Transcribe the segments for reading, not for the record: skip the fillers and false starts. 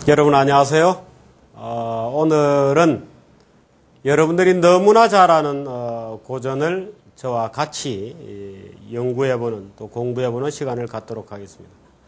여러분 안녕하세요. 오늘은 여러분들이 너무나 잘 아는 고전을 저와 같이 연구해보는 또 공부해보는 시간을 갖도록 하겠습니다.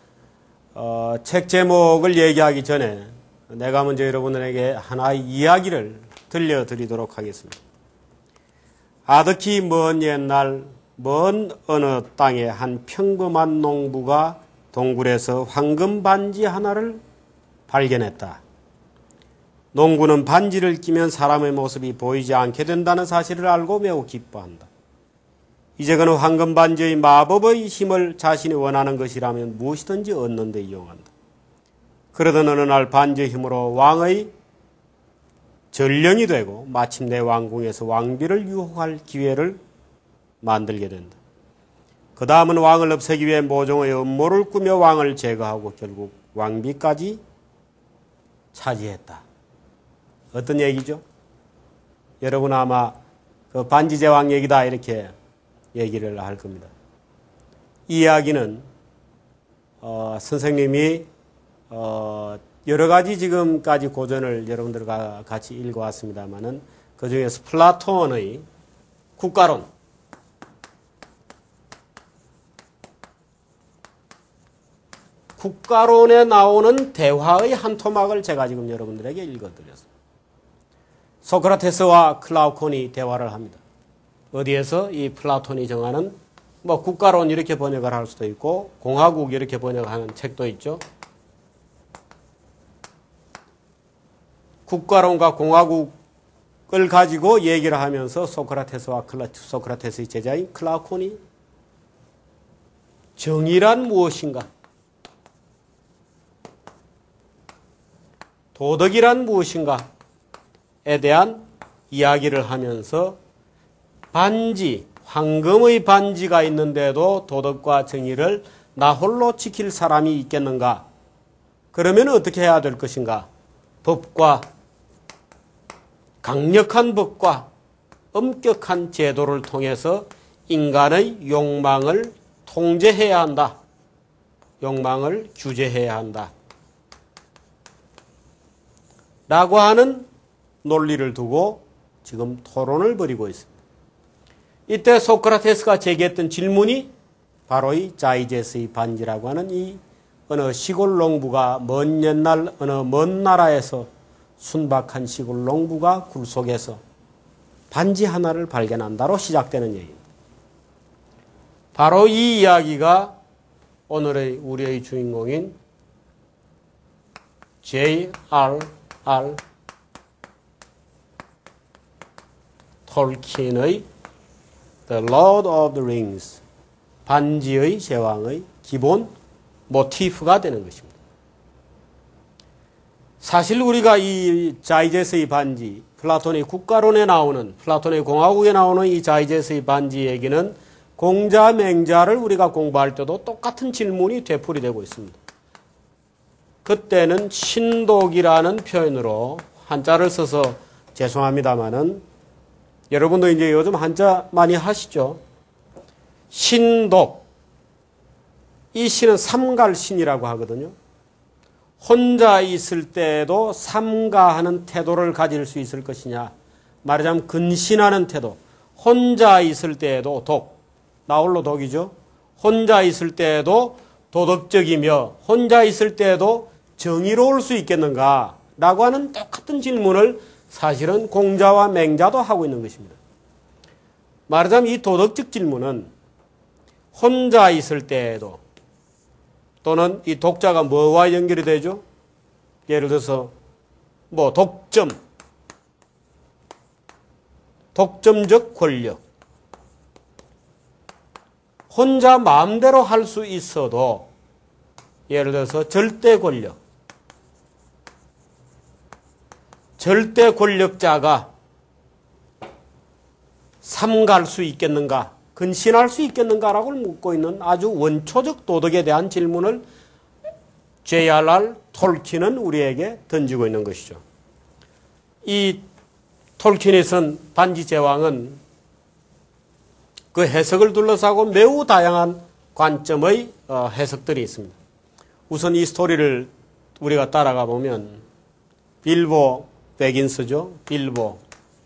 책 제목을 얘기하기 전에 내가 먼저 여러분들에게 하나의 이야기를 들려드리도록 하겠습니다. 아득히 먼 옛날 먼 어느 땅에 한 평범한 농부가 동굴에서 황금 반지 하나를 발견했다. 농부는 반지를 끼면 사람의 모습이 보이지 않게 된다는 사실을 알고 매우 기뻐한다. 이제 그는 황금 반지의 마법의 힘을 자신이 원하는 것이라면 무엇이든지 얻는 데 이용한다. 그러던 어느 날 반지의 힘으로 왕의 전령이 되고 마침내 왕궁에서 왕비를 유혹할 기회를 만들게 된다. 그 다음은 왕을 없애기 위해 모종의 음모를 꾸며 왕을 제거하고 결국 왕비까지 차지했다. 어떤 얘기죠? 여러분 아마 그 반지 제왕 얘기다 이렇게 얘기를 할 겁니다. 이 이야기는 선생님이 여러 가지 지금까지 고전을 여러분들과 같이 읽어왔습니다만은 그 중에서 플라톤의 국가론에 나오는 대화의 한 토막을 제가 지금 여러분들에게 읽어드렸습니다. 소크라테스와 클라우콘이 대화를 합니다. 어디에서 이 플라톤이 정하는 국가론 이렇게 번역을 할 수도 있고 공화국 이렇게 번역하는 책도 있죠. 국가론과 공화국을 가지고 얘기를 하면서 소크라테스의 제자인 클라우콘이 정의란 무엇인가? 도덕이란 무엇인가에 대한 이야기를 하면서 황금의 반지가 있는데도 도덕과 정의를 나 홀로 지킬 사람이 있겠는가? 그러면 어떻게 해야 될 것인가? 강력한 법과 엄격한 제도를 통해서 인간의 욕망을 통제해야 한다. 욕망을 규제해야 한다. 라고 하는 논리를 두고 지금 토론을 벌이고 있습니다. 이때 소크라테스가 제기했던 질문이 바로 이 자이제스의 반지라고 하는 이 어느 시골 농부가 먼 옛날 어느 먼 나라에서 순박한 시골 농부가 굴 속에서 반지 하나를 발견한다로 시작되는 얘기입니다. 바로 이 이야기가 오늘의 우리의 주인공인 J.R.R. 톨킨의 The Lord of the Rings, 반지의 제왕의 기본 모티프가 되는 것입니다. 사실 우리가 이 자이제스의 반지, 플라톤의 국가론에 나오는, 플라톤의 공화국에 나오는 이 자이제스의 반지 얘기는 공자, 맹자를 우리가 공부할 때도 똑같은 질문이 되풀이되고 있습니다. 그때는 신독이라는 표현으로 한자를 써서 죄송합니다만은 여러분도 이제 요즘 한자 많이 하시죠? 신독. 이 신은 삼갈신이라고 하거든요. 혼자 있을 때에도 삼가하는 태도를 가질 수 있을 것이냐. 말하자면 근신하는 태도. 혼자 있을 때에도 나홀로 독이죠. 혼자 있을 때에도 도덕적이며 혼자 있을 때에도 정의로울 수 있겠는가? 라고 하는 똑같은 질문을 사실은 공자와 맹자도 하고 있는 것입니다. 말하자면 이 도덕적 질문은 혼자 있을 때에도 또는 이 독자가 뭐와 연결이 되죠? 예를 들어서 독점적 권력. 혼자 마음대로 할 수 있어도 예를 들어서 절대 권력자가 삼갈 수 있겠는가, 근신할 수 있겠는가라고 묻고 있는 아주 원초적 도덕에 대한 질문을 J.R.R. 톨킨은 우리에게 던지고 있는 것이죠. 이 톨킨이 쓴 반지 제왕은 그 해석을 둘러싸고 매우 다양한 관점의 해석들이 있습니다. 우선 이 스토리를 우리가 따라가 보면 빌보 베긴스죠. 빌보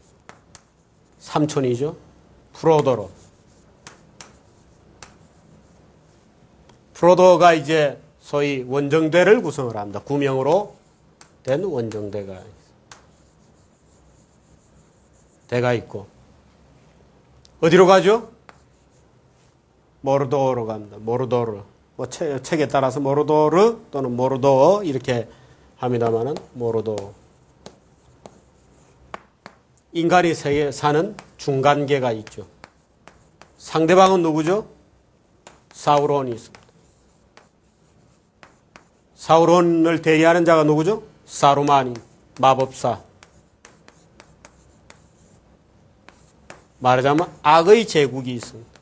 삼촌이죠. 프로도가 이제 소위 원정대를 구성을 합니다. 9명으로 된 원정대가 있고 어디로 가죠? 모르도어로 갑니다. 모르도르. 뭐 책에 따라서 모르도르 또는 모르도어 이렇게 합니다만은 모르도어. 인간이 세계에 사는 중간계가 있죠. 상대방은 누구죠? 사우론이 있습니다. 사우론을 대리하는 자가 누구죠? 사루만이, 마법사. 말하자면 악의 제국이 있습니다.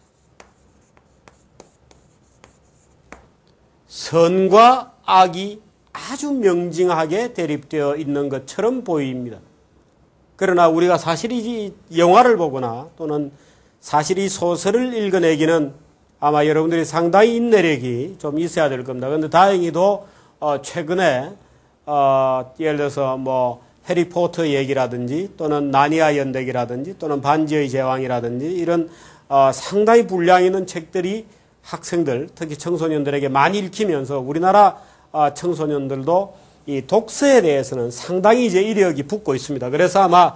선과 악이 아주 명징하게 대립되어 있는 것처럼 보입니다. 그러나 우리가 사실 이 영화를 보거나 또는 사실 이 소설을 읽어내기는 아마 여러분들이 상당히 인내력이 좀 있어야 될 겁니다. 그런데 다행히도 최근에 예를 들어서 뭐 해리포터 얘기라든지 또는 나니아 연대기라든지 또는 반지의 제왕이라든지 이런 상당히 분량 있는 책들이 학생들 특히 청소년들에게 많이 읽히면서 우리나라 청소년들도 이 독서에 대해서는 상당히 이제 이력이 붙고 있습니다. 그래서 아마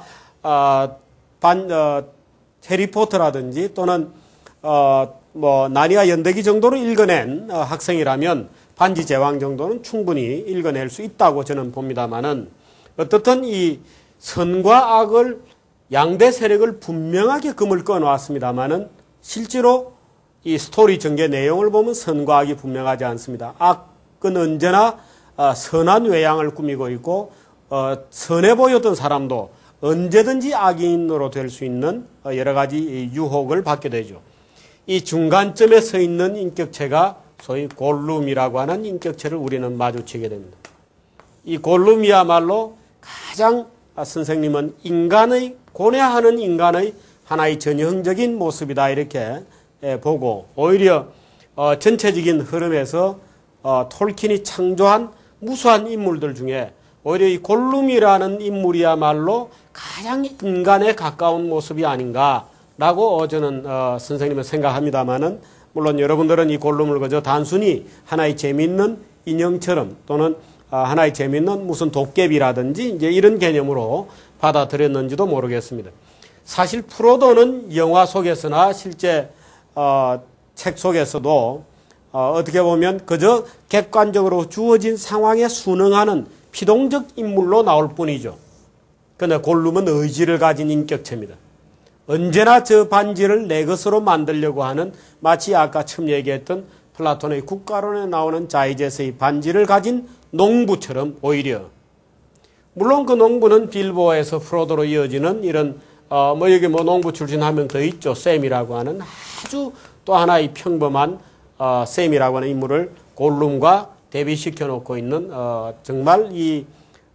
해리포터라든지 또는 뭐 나니아 연대기 정도로 읽어낸 학생이라면 반지 제왕 정도는 충분히 읽어낼 수 있다고 저는 봅니다만은 어떻든 이 선과 악을 양대 세력을 분명하게 금을 꺼놓았습니다만은 실제로 이 스토리 전개 내용을 보면 선과 악이 분명하지 않습니다. 악은 언제나 선한 외양을 꾸미고 있고 선해 보였던 사람도 언제든지 악인으로 될 수 있는 여러 가지 유혹을 받게 되죠. 이 중간점에 서 있는 인격체가 소위 골룸이라고 하는 인격체를 우리는 마주치게 됩니다. 이 골룸이야말로 가장 선생님은 고뇌하는 인간의 하나의 전형적인 모습이다 이렇게 보고 오히려 전체적인 흐름에서 톨킨이 창조한 무수한 인물들 중에 오히려 이 골룸이라는 인물이야말로 가장 인간에 가까운 모습이 아닌가라고 저는 선생님은 생각합니다만은 물론 여러분들은 이 골룸을 그저 단순히 하나의 재미있는 인형처럼 또는 하나의 재미있는 무슨 도깨비라든지 이제 이런 개념으로 받아들였는지도 모르겠습니다. 사실 프로도는 영화 속에서나 실제 책 속에서도 어떻게 보면 그저 객관적으로 주어진 상황에 순응하는 피동적 인물로 나올 뿐이죠. 그러나 골룸은 의지를 가진 인격체입니다. 언제나 저 반지를 내 것으로 만들려고 하는 마치 아까 처음 얘기했던 플라톤의 국가론에 나오는 자이제스의 반지를 가진 농부처럼 오히려 물론 그 농부는 빌보에서 프로도로 이어지는 이런 여기 농부 출신 한 명 더 있죠. 샘이라고 하는 아주 또 하나의 평범한 샘이라고 하는 인물을 골룸과 대비시켜 놓고 있는 정말 이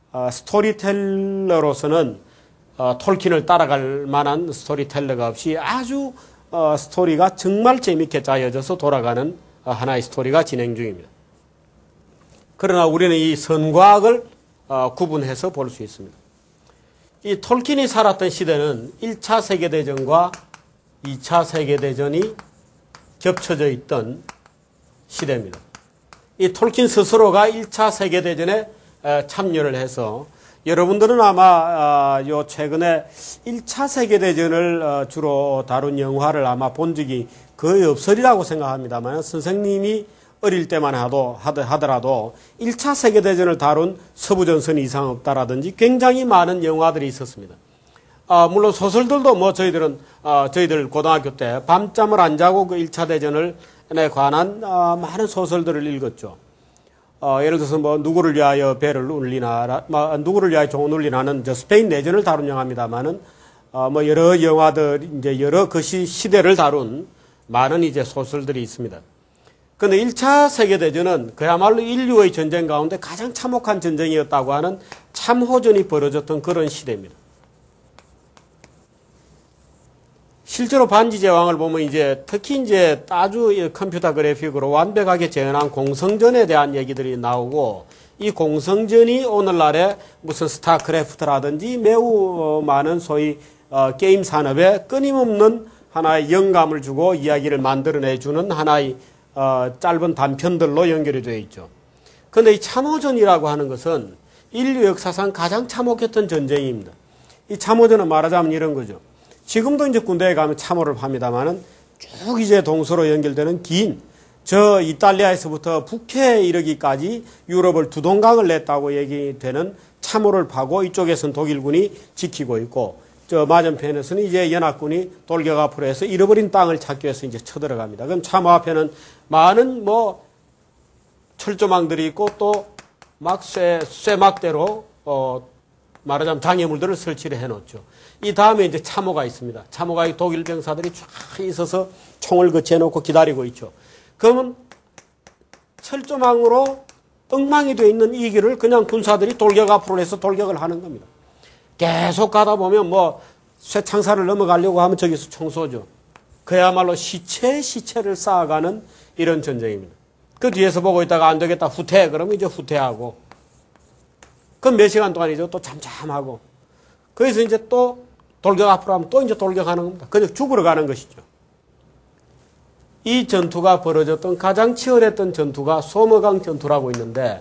스토리텔러로서는 톨킨을 따라갈 만한 스토리텔러가 없이 아주 스토리가 정말 재밌게 짜여져서 돌아가는 하나의 스토리가 진행 중입니다. 그러나 우리는 이 선과 악을 구분해서 볼 수 있습니다. 이 톨킨이 살았던 시대는 1차 세계대전과 2차 세계대전이 겹쳐져 있던 시대입니다. 이 톨킨 스스로가 1차 세계대전에 참여를 해서 여러분들은 아마 요 최근에 1차 세계대전을 주로 다룬 영화를 아마 본 적이 거의 없으리라고 생각합니다만 선생님이 어릴 때만 하더라도 1차 세계대전을 다룬 서부전선 이상 없다라든지 굉장히 많은 영화들이 있었습니다. 물론 소설들도 저희들 고등학교 때 밤잠을 안 자고 그 1차 대전에 관한 많은 소설들을 읽었죠. 예를 들어서 누구를 위하여 배를 울리나, 누구를 위하여 종을 울리나는 스페인 내전을 다룬 영화입니다만은 여러 영화들 이제 여러 그 시대를 다룬 많은 이제 소설들이 있습니다. 그런데 1차 세계대전은 그야말로 인류의 전쟁 가운데 가장 참혹한 전쟁이었다고 하는 참호전이 벌어졌던 그런 시대입니다. 실제로 반지 제왕을 보면 이제 특히 이제 아주 컴퓨터 그래픽으로 완벽하게 재현한 공성전에 대한 얘기들이 나오고, 이 공성전이 오늘날의 무슨 스타크래프트라든지 매우 많은 소위 게임 산업에 끊임없는 하나의 영감을 주고 이야기를 만들어내주는 하나의 짧은 단편들로 연결이 되어 있죠. 그런데 이 참호전이라고 하는 것은 인류 역사상 가장 참혹했던 전쟁입니다. 이 참호전은 말하자면 이런 거죠. 지금도 이제 군대에 가면 참호를 합니다만은 쭉 이제 동서로 연결되는 긴, 저 이탈리아에서부터 북해에 이르기까지 유럽을 두 동강을 냈다고 얘기되는 참호를 파고 이쪽에서는 독일군이 지키고 있고, 저 맞은편에서는 이제 연합군이 돌격 앞으로 해서 잃어버린 땅을 찾기 위해서 이제 쳐들어갑니다. 그럼 참호 앞에는 많은 철조망들이 있고 또 막 쇠막대로 말하자면 장애물들을 설치를 해놓죠. 이 다음에 이제 참호가 있습니다. 참호가 독일 병사들이 쫙 있어서 총을 거치해놓고 기다리고 있죠. 그러면 철조망으로 엉망이 되어 있는 이 길을 그냥 군사들이 돌격 앞으로 해서 돌격을 하는 겁니다. 계속 가다 보면 쇠창살을 넘어가려고 하면 저기서 총 쏘죠. 그야말로 시체를 쌓아가는 이런 전쟁입니다. 그 뒤에서 보고 있다가 안 되겠다, 후퇴. 그러면 이제 후퇴하고. 그럼 몇 시간 동안이죠. 또 잠잠하고. 그래서 이제 또 돌격 앞으로 하면 또 이제 돌격하는 겁니다. 그냥 죽으러 가는 것이죠. 이 전투가 벌어졌던 가장 치열했던 전투가 소머강 전투라고 있는데,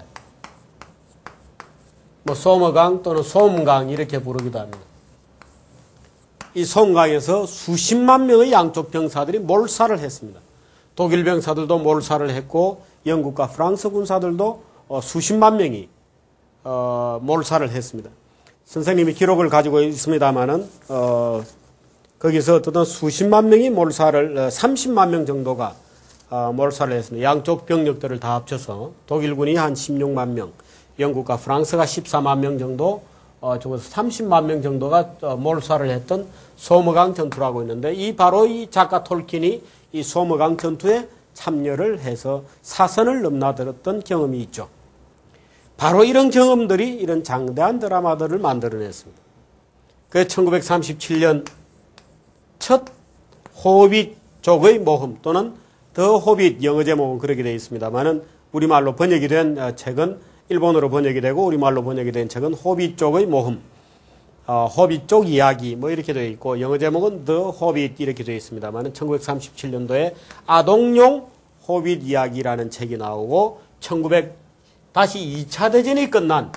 소머강 또는 솜강 이렇게 부르기도 합니다. 이 솜강에서 수십만 명의 양쪽 병사들이 몰살을 했습니다. 독일 병사들도 몰살을 했고 영국과 프랑스 군사들도 수십만 명이 몰살을 했습니다. 선생님이 기록을 가지고 있습니다만은 거기서 어떤 수십만 명이 몰살을 30만 명 정도가 몰살을 했습니다. 양쪽 병력들을 다 합쳐서 독일군이 한 16만 명, 영국과 프랑스가 14만 명 정도, 적어서 30만 명 정도가 몰살을 했던 소머강 전투라고 있는데, 바로 이 작가 톨킨이 이 소머강 전투에 참여를 해서 사선을 넘나들었던 경험이 있죠. 바로 이런 경험들이 이런 장대한 드라마들을 만들어냈습니다. 그 1937년 첫 호빗족의 모험 또는 더 호빗 영어 제목은 그렇게 되어 있습니다만은 우리말로 번역이 된 책은 일본어로 번역이 되고 우리말로 번역이 된 책은 호빗족의 모험, 호빗족 이야기 이렇게 되어 있고, 영어 제목은 The Hobbit 이렇게 되어 있습니다만 1937년도에 아동용 호빗 이야기라는 책이 나오고, 다시 2차 대전이 끝난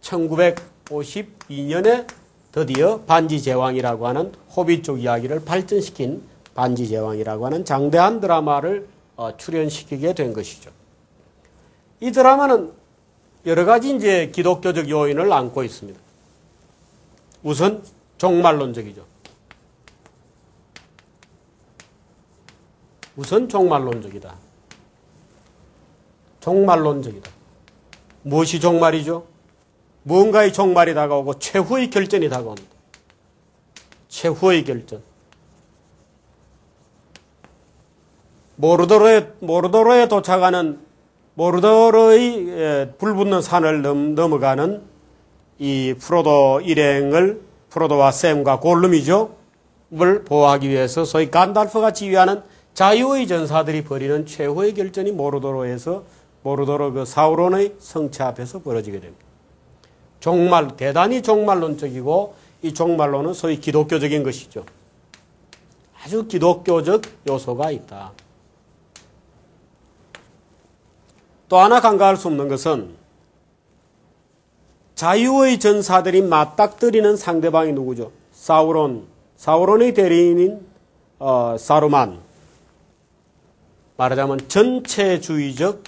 1952년에 드디어 반지 제왕이라고 하는 호빗족 이야기를 발전시킨 반지 제왕이라고 하는 장대한 드라마를 출연시키게 된 것이죠. 이 드라마는 여러 가지 이제 기독교적 요인을 안고 있습니다. 우선 종말론적이죠. 우선 종말론적이다. 종말론적이다. 무엇이 종말이죠? 무언가의 종말이 다가오고 최후의 결전이 다가옵니다. 최후의 결전. 모르도로에 도착하는 모르도로의 불붙는 산을 넘어가는 이 프로도 일행을, 프로도와 샘과 골룸이죠, 을 보호하기 위해서 소위 간달프가 지휘하는 자유의 전사들이 벌이는 최후의 결전이 모르도로 그 사우론의 성체 앞에서 벌어지게 됩니다. 대단히 종말론적이고, 이 종말론은 소위 기독교적인 것이죠. 아주 기독교적 요소가 있다. 또 하나 간과할 수 없는 것은 자유의 전사들이 맞닥뜨리는 상대방이 누구죠? 사우론의 대리인인 사루만. 말하자면 전체주의적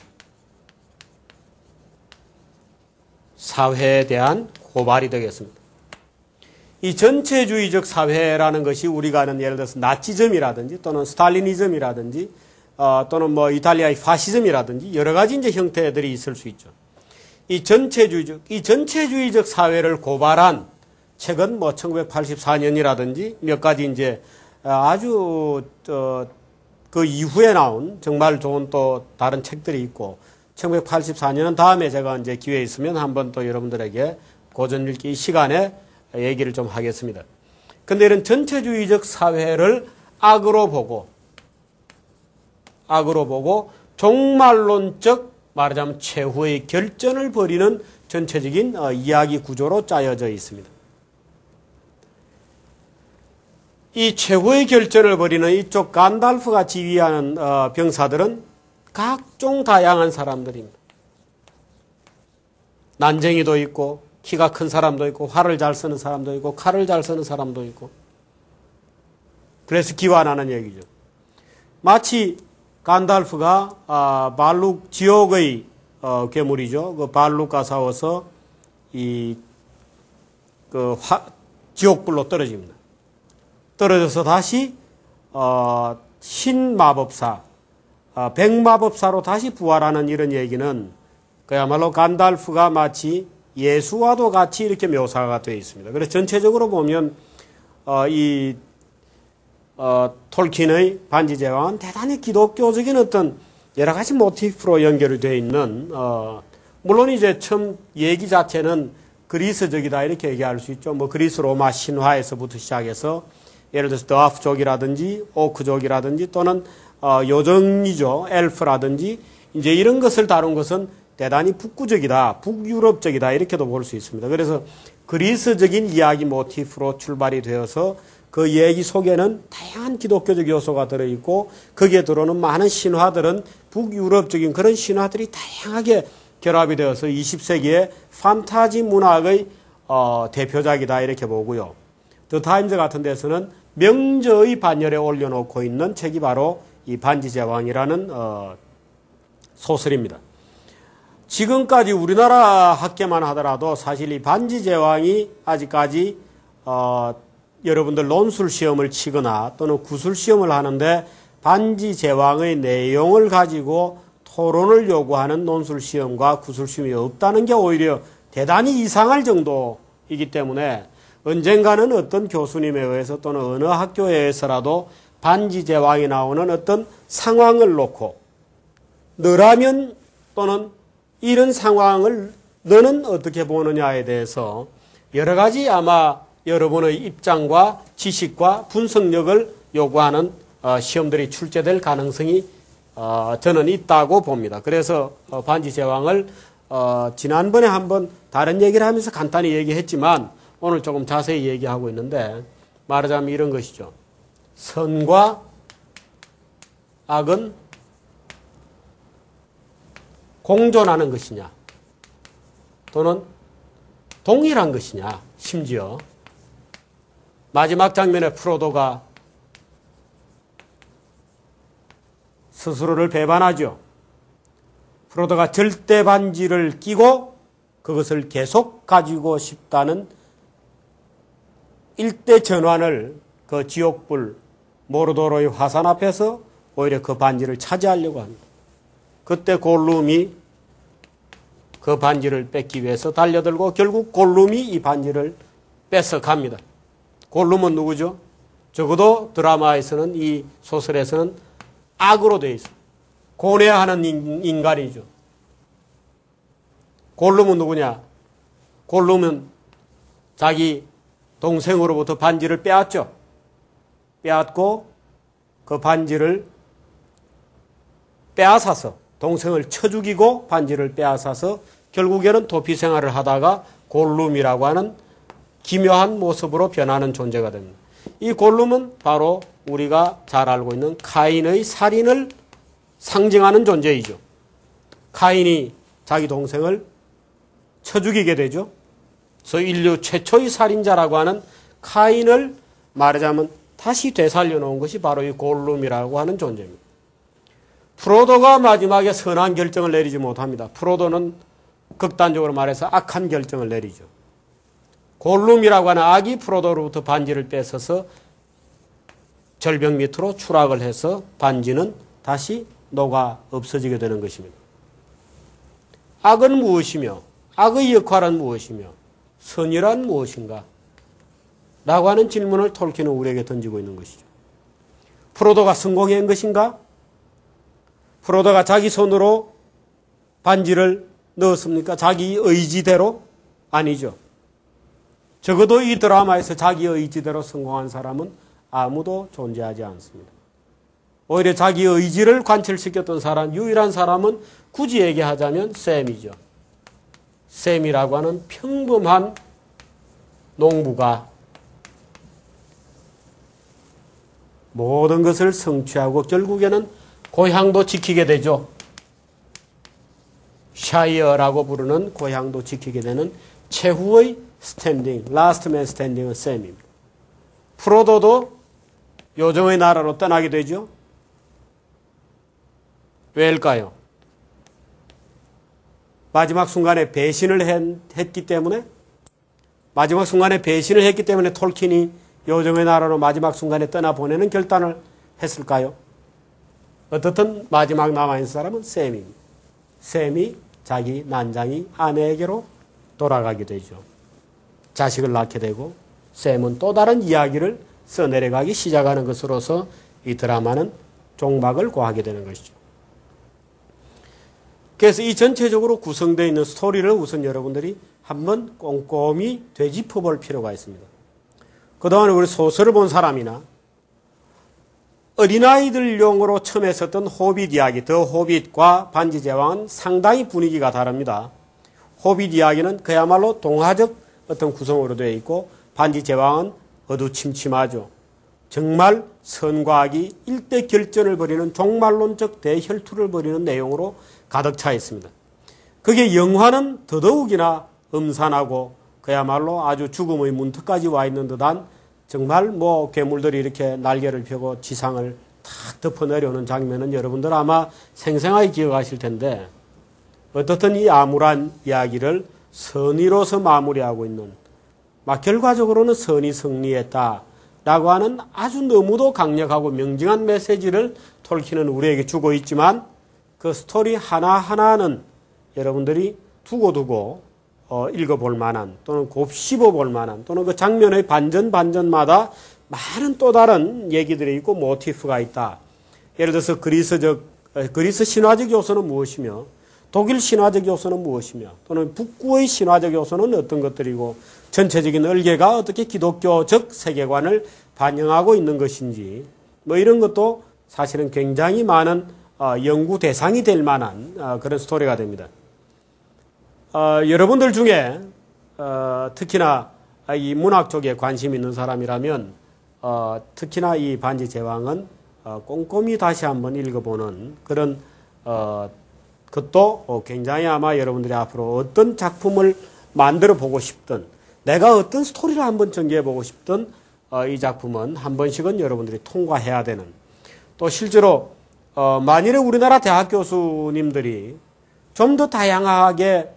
사회에 대한 고발이 되겠습니다. 이 전체주의적 사회라는 것이 우리가 아는 예를 들어서 나치즘이라든지 또는 스탈리니즘이라든지 또는 이탈리아의 파시즘이라든지 여러 가지 이제 형태들이 있을 수 있죠. 이 전체주의적 사회를 고발한 책은 1984년이라든지 몇 가지 이제 아주 그 이후에 나온 정말 좋은 또 다른 책들이 있고, 1984년은 다음에 제가 이제 기회 있으면 한번 또 여러분들에게 고전 읽기 시간에 얘기를 좀 하겠습니다. 근데 이런 전체주의적 사회를 악으로 보고 종말론적 말하자면 최후의 결전을 벌이는 전체적인 이야기 구조로 짜여져 있습니다. 이 최후의 결전을 벌이는 이쪽 간달프가 지휘하는 병사들은 각종 다양한 사람들입니다. 난쟁이도 있고 키가 큰 사람도 있고 활을 잘 쓰는 사람도 있고 칼을 잘 쓰는 사람도 있고 그래서 기완하는 얘기죠. 마치 간달프가 발룩 지옥의 괴물이죠. 그 발룩과 싸워서 지옥불로 떨어집니다. 떨어져서 다시 신마법사, 백마법사로 다시 부활하는 이런 얘기는 그야말로 간달프가 마치 예수와도 같이 이렇게 묘사가 되어 있습니다. 그래서 전체적으로 보면 톨킨의 반지제왕은 대단히 기독교적인 어떤 여러 가지 모티프로 연결이 되어 있는 물론 이제 처음 얘기 자체는 그리스적이다 이렇게 얘기할 수 있죠. 뭐 그리스 로마 신화에서부터 시작해서 예를 들어서 더아프족이라든지 오크족이라든지 또는 요정이죠. 엘프라든지 이제 이런 것을 다룬 것은 대단히 북구적이다, 북유럽적이다 이렇게도 볼 수 있습니다. 그래서 그리스적인 이야기 모티프로 출발이 되어서 그 얘기 속에는 다양한 기독교적 요소가 들어있고 거기에 들어오는 많은 신화들은 북유럽적인 그런 신화들이 다양하게 결합이 되어서 20세기의 판타지 문학의 대표작이다 이렇게 보고요. 더 타임즈 같은 데서는 명저의 반열에 올려놓고 있는 책이 바로 이 반지제왕이라는 소설입니다. 지금까지 우리나라 학계만 하더라도 사실 이 반지제왕이 아직까지 여러분들 논술 시험을 치거나 또는 구술 시험을 하는데 반지제왕의 내용을 가지고 토론을 요구하는 논술 시험과 구술 시험이 없다는 게 오히려 대단히 이상할 정도이기 때문에 언젠가는 어떤 교수님에 의해서 또는 어느 학교에 의해서라도 반지제왕이 나오는 어떤 상황을 놓고 너라면 또는 이런 상황을 너는 어떻게 보느냐에 대해서 여러 가지 아마 여러분의 입장과 지식과 분석력을 요구하는 시험들이 출제될 가능성이 저는 있다고 봅니다. 그래서 반지제왕을 지난번에 한번 다른 얘기를 하면서 간단히 얘기했지만 오늘 조금 자세히 얘기하고 있는데 말하자면 이런 것이죠. 선과 악은 공존하는 것이냐 또는 동일한 것이냐 심지어 마지막 장면에 프로도가 스스로를 배반하죠. 프로도가 절대 반지를 끼고 그것을 계속 가지고 싶다는 일대 전환을 그 지옥불 모르도로의 화산 앞에서 오히려 그 반지를 차지하려고 합니다. 그때 골룸이 그 반지를 뺏기 위해서 달려들고 결국 골룸이 이 반지를 뺏어갑니다. 골룸은 누구죠? 적어도 드라마에서는 이 소설에서는 악으로 되어 있습니다. 고뇌하는 인간이죠. 골룸은 누구냐? 골룸은 자기 동생으로부터 반지를 빼앗죠. 빼앗고 그 반지를 빼앗아서 동생을 쳐 죽이고 반지를 빼앗아서 결국에는 도피 생활을 하다가 골룸이라고 하는 기묘한 모습으로 변하는 존재가 됩니다. 이 골룸은 바로 우리가 잘 알고 있는 카인의 살인을 상징하는 존재이죠. 카인이 자기 동생을 쳐 죽이게 되죠. 그래서 인류 최초의 살인자라고 하는 카인을 말하자면 다시 되살려 놓은 것이 바로 이 골룸이라고 하는 존재입니다. 프로도가 마지막에 선한 결정을 내리지 못합니다. 프로도는 극단적으로 말해서 악한 결정을 내리죠. 골룸이라고 하는 악이 프로도로부터 반지를 뺏어서 절벽 밑으로 추락을 해서 반지는 다시 녹아 없어지게 되는 것입니다. 악은 무엇이며 악의 역할은 무엇이며 선이란 무엇인가? 라고 하는 질문을 톨킨은 우리에게 던지고 있는 것이죠. 프로도가 성공한 것인가? 프로도가 자기 손으로 반지를 넣었습니까? 자기 의지대로? 아니죠. 적어도 이 드라마에서 자기 의지대로 성공한 사람은 아무도 존재하지 않습니다. 오히려 자기 의지를 관철시켰던 사람, 유일한 사람은 굳이 얘기하자면 샘이죠. 샘이라고 하는 평범한 농부가 모든 것을 성취하고 결국에는 고향도 지키게 되죠. 샤이어라고 부르는 고향도 지키게 되는 최후의 스탠딩, 라스트 맨 스탠딩은 샘입니다. 프로도도 요정의 나라로 떠나게 되죠. 왜일까요? 마지막 순간에 배신을 했기 때문에, 마지막 순간에 배신을 했기 때문에 톨킨이 요정의 나라로 마지막 순간에 떠나보내는 결단을 했을까요? 어떻든 마지막 남아있는 사람은 샘입니다. 샘이 자기 난장이 아내에게로 돌아가게 되죠. 자식을 낳게 되고 샘은 또 다른 이야기를 써내려가기 시작하는 것으로서 이 드라마는 종막을 고하게 되는 것이죠. 그래서 이 전체적으로 구성되어 있는 스토리를 우선 여러분들이 한번 꼼꼼히 되짚어 볼 필요가 있습니다. 그동안 우리 소설을 본 사람이나 어린아이들용으로 처음 했었던 호빗 이야기, 더 호빗과 반지 제왕은 상당히 분위기가 다릅니다. 호빗 이야기는 그야말로 동화적 어떤 구성으로 되어 있고 반지 제왕은 어두침침하죠. 정말 선과 악이 일대 결전을 벌이는 종말론적 대혈투를 벌이는 내용으로 가득 차 있습니다. 그게 영화는 더더욱이나 음산하고 그야말로 아주 죽음의 문턱까지 와 있는 듯한 정말 괴물들이 이렇게 날개를 펴고 지상을 탁 덮어 내려오는 장면은 여러분들 아마 생생하게 기억하실 텐데 어떻든 이 암울한 이야기를 선의로서 마무리하고 있는 결과적으로는 선이 승리했다라고 하는 아주 너무도 강력하고 명징한 메시지를 톨킨은 우리에게 주고 있지만 그 스토리 하나하나는 여러분들이 두고두고 읽어볼 만한 또는 곱씹어 볼 만한 또는 그 장면의 반전마다 많은 또 다른 얘기들이 있고 모티프가 있다. 예를 들어서 그리스 신화적 요소는 무엇이며 독일 신화적 요소는 무엇이며 또는 북구의 신화적 요소는 어떤 것들이고 전체적인 얼개가 어떻게 기독교적 세계관을 반영하고 있는 것인지 이런 것도 사실은 굉장히 많은 연구 대상이 될 만한 그런 스토리가 됩니다. 여러분들 중에 특히나 이 문학 쪽에 관심 있는 사람이라면 특히나 이 반지 제왕은 꼼꼼히 다시 한번 읽어보는 그런 것도 굉장히 아마 여러분들이 앞으로 어떤 작품을 만들어 보고 싶든 내가 어떤 스토리를 한번 전개해 보고 싶든 이 작품은 한 번씩은 여러분들이 통과해야 되는 또 실제로 만일에 우리나라 대학 교수님들이 좀 더 다양하게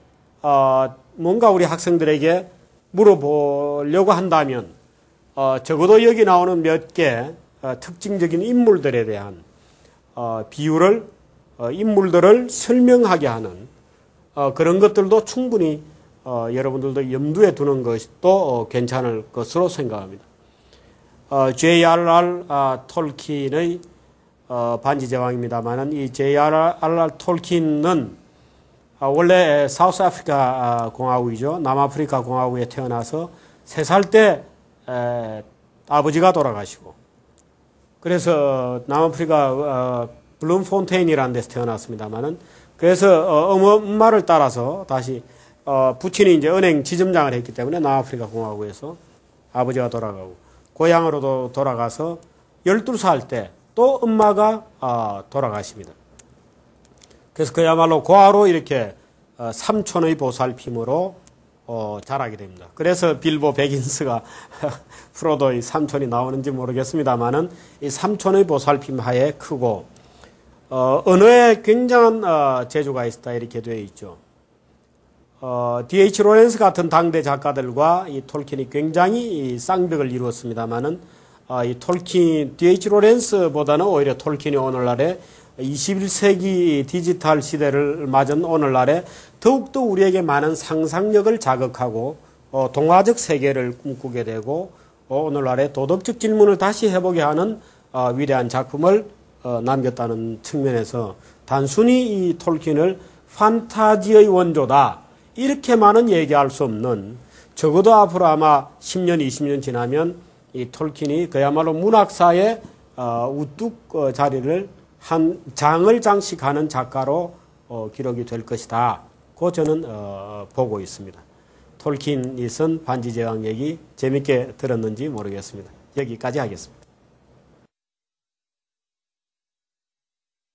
뭔가 우리 학생들에게 물어보려고 한다면 적어도 여기 나오는 몇 개 특징적인 인물들에 대한 비유를 인물들을 설명하게 하는 그런 것들도 충분히 여러분들도 염두에 두는 것도 괜찮을 것으로 생각합니다. J.R.R. 톨킨의 반지 제왕입니다만은 이 J.R.R. 톨킨은 원래 사우스 아프리카 공화국이죠. 남아프리카 공화국에 태어나서 3살 때 아버지가 돌아가시고 그래서 남아프리카 블룸폰테인이라는 데서 태어났습니다만은 그래서 엄마를 따라서 다시 부친이 이제 은행 지점장을 했기 때문에 남아프리카 공화국에서 아버지가 돌아가고 고향으로도 돌아가서 12살 때 또 엄마가 돌아가십니다. 그래서 그야말로 고아로 이렇게 삼촌의 보살핌으로 자라게 됩니다. 그래서 빌보 베긴스가 프로도의 삼촌이 나오는지 모르겠습니다만은 이 삼촌의 보살핌 하에 크고 언어에 굉장한 재주가 있다 이렇게 되어 있죠. D.H. 로렌스 같은 당대 작가들과 이 톨킨이 굉장히 쌍벽을 이루었습니다만은 이 톨킨 D.H. 로렌스보다는 오히려 톨킨이 오늘날에 21세기 디지털 시대를 맞은 오늘날에 더욱더 우리에게 많은 상상력을 자극하고 동화적 세계를 꿈꾸게 되고 오늘날의 도덕적 질문을 다시 해보게 하는 위대한 작품을 남겼다는 측면에서 단순히 이 톨킨을 판타지의 원조다 이렇게만은 얘기할 수 없는 적어도 앞으로 아마 10년, 20년 지나면 이 톨킨이 그야말로 문학사에 우뚝 자리를 한 장을 장식하는 작가로 기록이 될 것이다. 고 저는 보고 있습니다. 톨킨이 쓴 반지제왕 얘기 재밌게 들었는지 모르겠습니다. 여기까지 하겠습니다.